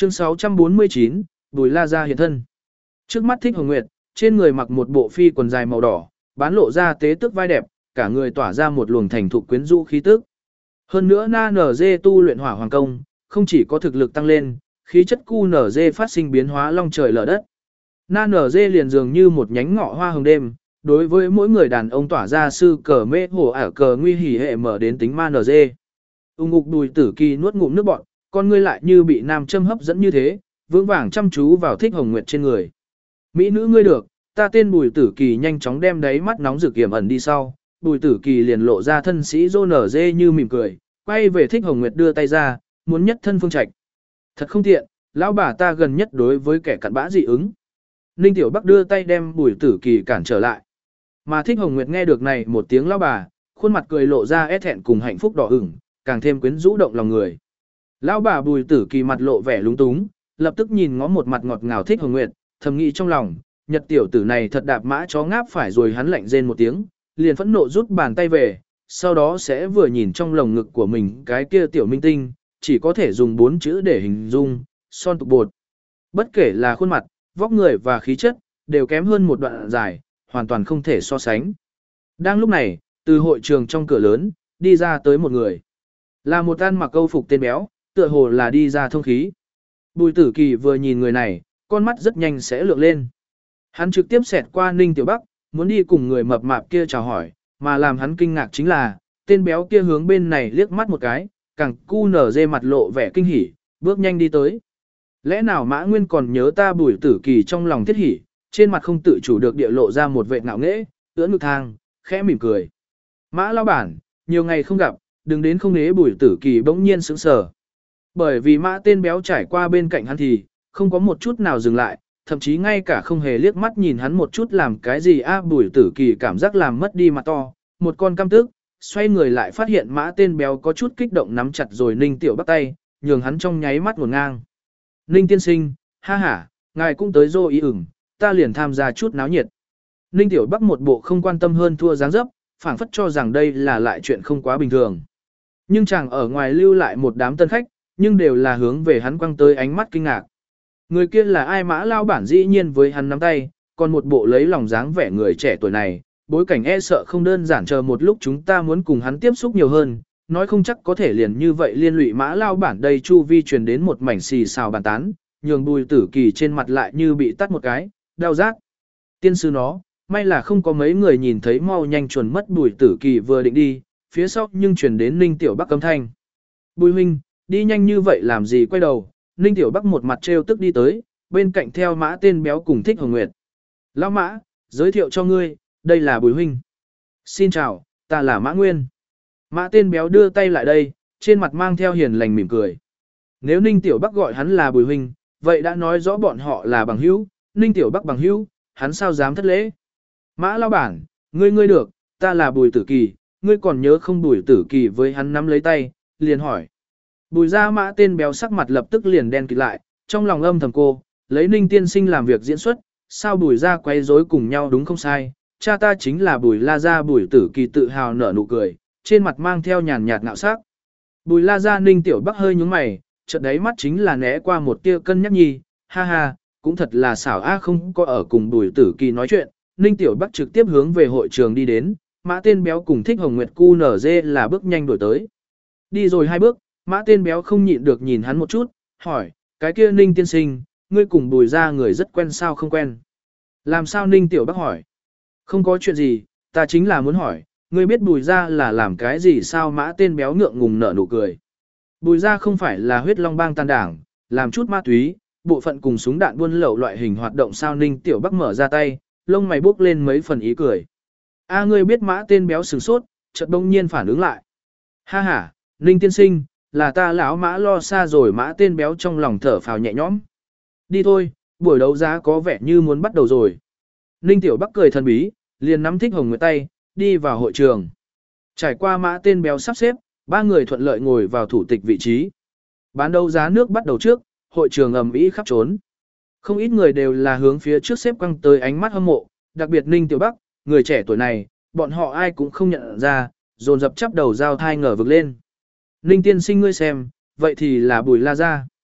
Chương 649, Bùi La Gia hiện thân. Trước mắt Thích Hồng Nguyệt, trên người mặc một bộ phi quần dài màu đỏ, bán lộ ra tế tức vai đẹp, cả người tỏa ra một luồng thành thục quyến rũ khí tức. Hơn nữa Na NG tu luyện hỏa hoàng công, không chỉ có thực lực tăng lên, khí chất cu NG phát sinh biến hóa long trời lở đất. Na NG liền dường như một nhánh ngọ hoa hồng đêm, đối với mỗi người đàn ông tỏa ra sư cờ mê hổ ả cờ nguy hỉ hệ mở đến tính ma NG. Ngục Bùi Tử Kỳ nuốt ngụm nước bọt, con ngươi lại như bị nam châm hấp dẫn như thế, vững vàng chăm chú vào Thích Hồng Nguyệt trên người. Mỹ nữ ngươi được, ta tên Bùi Tử Kỳ nhanh chóng đem đáy mắt nóng rực kiểm ẩn đi sau, Bùi Tử Kỳ liền lộ ra thân sĩ rô nở dê như mỉm cười, quay về Thích Hồng Nguyệt đưa tay ra, muốn nhất thân phương trạch. Thật không tiện, lão bà ta gần nhất đối với kẻ cặn bã dị ứng. Ninh Tiểu Bắc đưa tay đem Bùi Tử Kỳ cản trở lại. Mà Thích Hồng Nguyệt nghe được này một tiếng lão bà, khuôn mặt cười lộ ra é thẹn cùng hạnh phúc đỏ ửng, càng thêm quyến rũ động lòng người. Lão bà Bùi Tử Kỳ mặt lộ vẻ lúng túng, lập tức nhìn ngó một mặt ngọt ngào Thích Hồng Nguyệt, thầm nghĩ trong lòng, Nhật tiểu tử này thật đạp mã chó ngáp phải rồi. Hắn lạnh rên một tiếng, liền phẫn nộ rút bàn tay về, sau đó sẽ vừa nhìn trong lồng ngực của mình cái kia tiểu minh tinh, chỉ có thể dùng 4 chữ để hình dung, son tục bột. Bất kể là khuôn mặt, vóc người và khí chất, đều kém hơn một đoạn dài, hoàn toàn không thể so sánh. Đang lúc này, từ hội trường trong cửa lớn, đi ra tới một người. Là một ăn mặc câu phục tên béo, tựa hồ là đi ra thông khí. Bùi Tử Kỳ vừa nhìn người này, con mắt rất nhanh sẽ lượng lên. Hắn trực tiếp xẹt qua Ninh Tiểu Bắc, muốn đi cùng người mập mạp kia chào hỏi, mà làm hắn kinh ngạc chính là, tên béo kia hướng bên này liếc mắt một cái, càng cu nở dê mặt lộ vẻ kinh hỉ, bước nhanh đi tới. Lẽ nào Mã Nguyên còn nhớ ta? Bùi Tử Kỳ trong lòng thiết hỉ, trên mặt không tự chủ được địa lộ ra một vẻ ngạo nghễ, ưỡn ngực thang, khẽ mỉm cười. Mã lão bản, nhiều ngày không gặp, đừng đến không nế. Bùi Tử Kỳ bỗng nhiên sững sờ. Bởi vì Mã tên béo trải qua bên cạnh hắn thì, không có một chút nào dừng lại, thậm chí ngay cả không hề liếc mắt nhìn hắn một chút làm cái gì. Bùi Tử Kỳ cảm giác làm mất đi mặt to, một con căm tức, xoay người lại phát hiện Mã tên béo có chút kích động nắm chặt rồi Ninh Tiểu Bắc tay, nhường hắn trong nháy mắt ngổn ngang. Ninh tiên sinh, ha ha, ngài cũng tới rồi ý ửng, ta liền tham gia chút náo nhiệt. Ninh Tiểu Bắc một bộ không quan tâm hơn thua dáng dấp, phảng phất cho rằng đây là lại chuyện không quá bình thường. Nhưng chàng ở ngoài lưu lại một đám tân khách, nhưng đều là hướng về hắn quăng tới ánh mắt kinh ngạc. Người kia là ai? Mã lao bản dĩ nhiên với hắn nắm tay, còn một bộ lấy lòng dáng vẻ người trẻ tuổi này, bối cảnh e sợ không đơn giản. Chờ một lúc chúng ta muốn cùng hắn tiếp xúc nhiều hơn, nói không chắc có thể liền như vậy liên lụy Mã lao bản. Đây chu vi truyền đến một mảnh xì xào bàn tán, nhường Bùi Tử Kỳ trên mặt lại như bị tắt một cái, đau rát. Tiên sư nó, may là không có mấy người nhìn thấy, mau nhanh chuẩn mất. Bùi Tử Kỳ vừa định đi, phía sau nhưng truyền đến Ninh Tiểu Bắc cấm thanh. Bùi huynh, đi nhanh như vậy làm gì? Quay đầu, Ninh Tiểu Bắc một mặt trêu tức đi tới, bên cạnh theo Mã tên béo cùng Thích Hồng Nguyệt. Lão Mã, giới thiệu cho ngươi, đây là Bùi huynh. Xin chào, ta là Mã Nguyên. Mã tên béo đưa tay lại đây, trên mặt mang theo hiền lành mỉm cười. Nếu Ninh Tiểu Bắc gọi hắn là Bùi huynh, vậy đã nói rõ bọn họ là bằng hữu. Ninh Tiểu Bắc bằng hữu, hắn sao dám thất lễ? Mã lão bản, ngươi được, ta là Bùi Tử Kỳ, ngươi còn nhớ không? Bùi Tử Kỳ với hắn nắm lấy tay, liền hỏi. Bùi ra Mã tên béo sắc mặt lập tức liền đen kịt lại, trong lòng âm thầm cô, lấy Ninh tiên sinh làm việc diễn xuất, sao Bùi ra quấy rối cùng nhau đúng không sai, cha ta chính là Bùi La Gia. Bùi Tử Kỳ tự hào nở nụ cười, trên mặt mang theo nhàn nhạt ngạo sắc. Bùi La Gia. Ninh Tiểu Bắc hơi nhướng mày, chợt đấy mắt chính là né qua một tia cân nhắc nhi, ha ha, cũng thật là xảo. Không có ở cùng Bùi Tử Kỳ nói chuyện, Ninh Tiểu Bắc trực tiếp hướng về hội trường đi đến, Mã tên béo cùng Thích Hồng Nguyệt cu nở dê là bước nhanh đuổi tới. Đi rồi 2 bước, Mã tên béo không nhịn được nhìn hắn một chút, hỏi, cái kia Ninh tiên sinh, ngươi cùng Bùi ra người rất quen sao? Không quen. Làm sao? Ninh Tiểu Bắc hỏi. Không có chuyện gì, ta chính là muốn hỏi, ngươi biết Bùi ra là làm cái gì sao? Mã tên béo ngượng ngùng nở nụ cười. Bùi ra không phải là huyết long bang tàn đảng, làm chút ma túy, bộ phận cùng súng đạn buôn lậu loại hình hoạt động sao? Ninh Tiểu Bắc mở ra tay, lông mày bốc lên mấy phần ý cười. Ngươi biết? Mã tên béo sửng sốt, chợt đông nhiên phản ứng lại. Ha ha, Ninh tiên sinh, là ta lão Mã lo xa rồi. Mã tên béo trong lòng thở phào nhẹ nhõm. Đi thôi, buổi đấu giá có vẻ như muốn bắt đầu rồi. Ninh Tiểu Bắc cười thần bí, liền nắm Thích Hồng Nguyệt tay, đi vào hội trường. Trải qua Mã tên béo sắp xếp, 3 người thuận lợi ngồi vào thủ tịch vị trí. Bán đấu giá nước bắt đầu trước, hội trường ầm ĩ khắp trốn. Không ít người đều là hướng phía trước xếp quăng tới ánh mắt hâm mộ, đặc biệt Ninh Tiểu Bắc, người trẻ tuổi này, bọn họ ai cũng không nhận ra, dồn dập chắp đầu giao thai ngờ vực lên. Ninh tiên sinh ngươi xem, vậy thì là Bùi La Gia.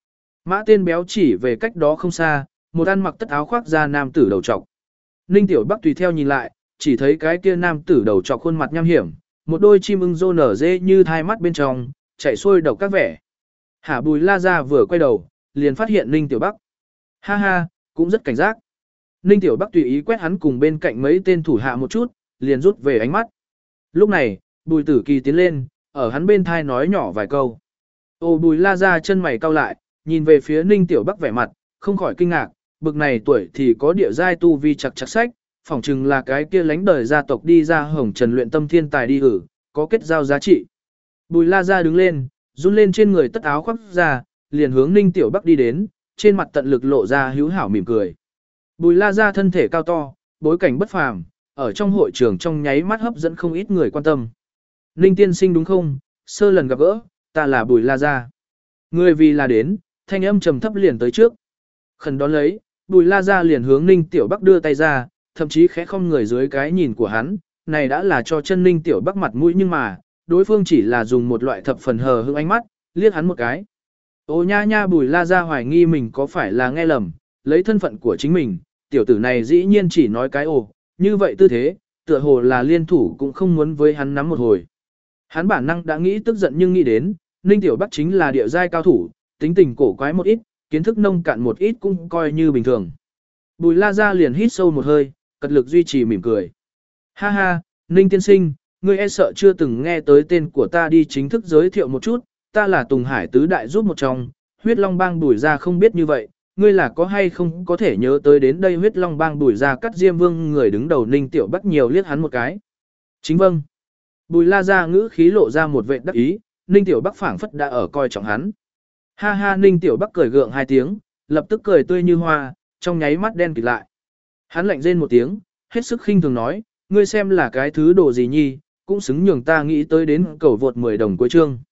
Mã tên béo chỉ về cách đó không xa, một ăn mặc tất áo khoác da nam tử đầu trọc. Ninh Tiểu Bắc tùy theo nhìn lại, chỉ thấy cái kia nam tử đầu trọc khuôn mặt nham hiểm, một đôi chim ưng rô nở dê như hai mắt bên trong, chạy xuôi độc các vẻ. Hả Bùi La Gia vừa quay đầu, liền phát hiện Ninh Tiểu Bắc. Ha ha, cũng rất cảnh giác. Ninh Tiểu Bắc tùy ý quét hắn cùng bên cạnh mấy tên thủ hạ một chút, liền rút về ánh mắt. Lúc này, Bùi Tử Kỳ tiến lên, ở hắn bên thai nói nhỏ vài câu. Ô Bùi La Gia chân mày cau lại, nhìn về phía Ninh Tiểu Bắc vẻ mặt, không khỏi kinh ngạc, bực này tuổi thì có địa giai tu vi chặt chặt sách, phỏng chừng là cái kia lánh đời gia tộc đi ra hồng trần luyện tâm thiên tài đi ử, có kết giao giá trị. Bùi La Gia đứng lên, run lên trên người tất áo khoác ra, liền hướng Ninh Tiểu Bắc đi đến, trên mặt tận lực lộ ra hữu hảo mỉm cười. Bùi La Gia thân thể cao to, bối cảnh bất phàm, ở trong hội trường trong nháy mắt hấp dẫn không ít người quan tâm. Ninh tiên sinh đúng không? Sơ lần gặp gỡ, ta là Bùi La Gia. Người vì là đến, thanh âm trầm thấp liền tới trước. Khẩn đón lấy, Bùi La Gia liền hướng Ninh Tiểu Bắc đưa tay ra, thậm chí khẽ không người dưới cái nhìn của hắn, này đã là cho chân Ninh Tiểu Bắc mặt mũi nhưng mà, đối phương chỉ là dùng một loại thập phần hờ hững ánh mắt, liếc hắn một cái. Ô nha nha Bùi La Gia hoài nghi mình có phải là nghe lầm, lấy thân phận của chính mình, tiểu tử này dĩ nhiên chỉ nói cái ồ, như vậy tư thế, tựa hồ là liên thủ cũng không muốn với hắn nắm một hồi. Hắn bản năng đã nghĩ tức giận nhưng nghĩ đến, Ninh Tiểu Bắc chính là địa giai cao thủ, tính tình cổ quái một ít, kiến thức nông cạn một ít cũng coi như bình thường. Bùi La Gia liền hít sâu một hơi, cật lực duy trì mỉm cười. Ha ha, Ninh tiên sinh, ngươi e sợ chưa từng nghe tới tên của ta đi chính thức giới thiệu một chút, ta là Tùng Hải tứ đại giúp một trong, huyết long bang Bùi gia không biết như vậy, ngươi là có hay không có thể nhớ tới đến đây huyết long bang Bùi gia cắt diêm vương người đứng đầu Ninh Tiểu Bắc nhiều liếc hắn một cái. Chính vâng. Bùi La Gia ngữ khí lộ ra một vệ đắc ý, Ninh Tiểu Bắc phảng phất đã ở coi trọng hắn. Ha ha Ninh Tiểu Bắc cười gượng hai tiếng, lập tức cười tươi như hoa, trong nháy mắt đen kịt lại. Hắn lạnh rên một tiếng, hết sức khinh thường nói, ngươi xem là cái thứ đồ gì nhi, cũng xứng nhường ta nghĩ tới đến cầu vượt 10 đồng cuối chương.